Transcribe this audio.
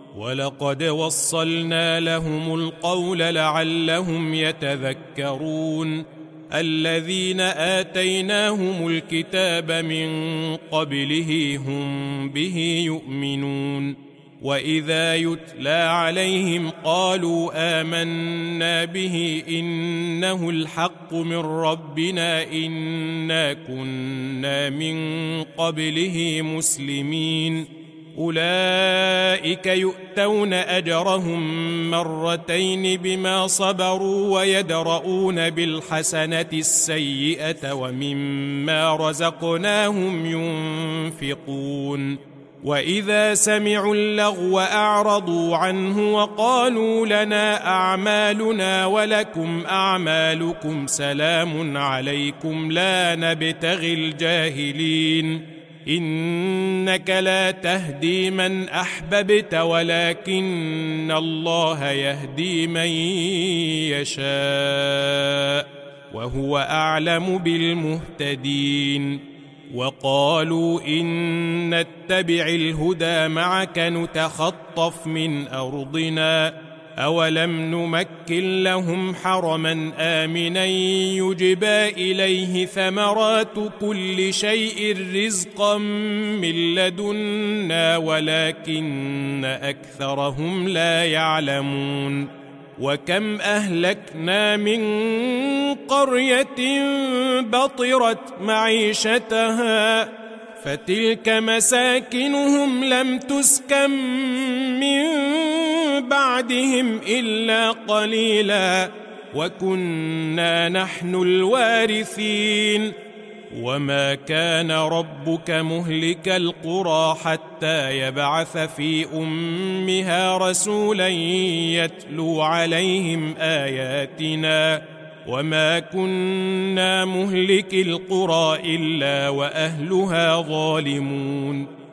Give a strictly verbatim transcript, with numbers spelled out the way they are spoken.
ولقد وصلنا لهم القول لعلهم يتذكرون الذين آتيناهم الكتاب من قبله هم به يؤمنون وإذا يتلى عليهم قالوا آمنا به إنه الحق من ربنا إنا كنا من قبله مسلمين أولئك يؤتون أجرهم مرتين بما صبروا ويدرؤون بالحسنة السيئة ومما رزقناهم ينفقون وإذا سمعوا اللغو أعرضوا عنه وقالوا لنا أعمالنا ولكم أعمالكم سلام عليكم لا نبتغي الجاهلين إنك لا تهدي من أحببت ولكن الله يهدي من يشاء وهو أعلم بالمهتدين وقالوا إن نتبع الهدى معك نتخطف من أرضنا أولم نمكن لهم حرما آمنا يجبى إليه ثمرات كل شيء رزقا من لدنا ولكن أكثرهم لا يعلمون وكم أهلكنا من قرية بطرت معيشتها فتلك مساكنهم لم تسكن من بعدهم إلا قليلا وكنا نحن الوارثين وما كان ربك مهلك القرى حتى يبعث في أمها رسولا يتلو عليهم آياتنا وما كنا مهلك القرى إلا وأهلها ظالمون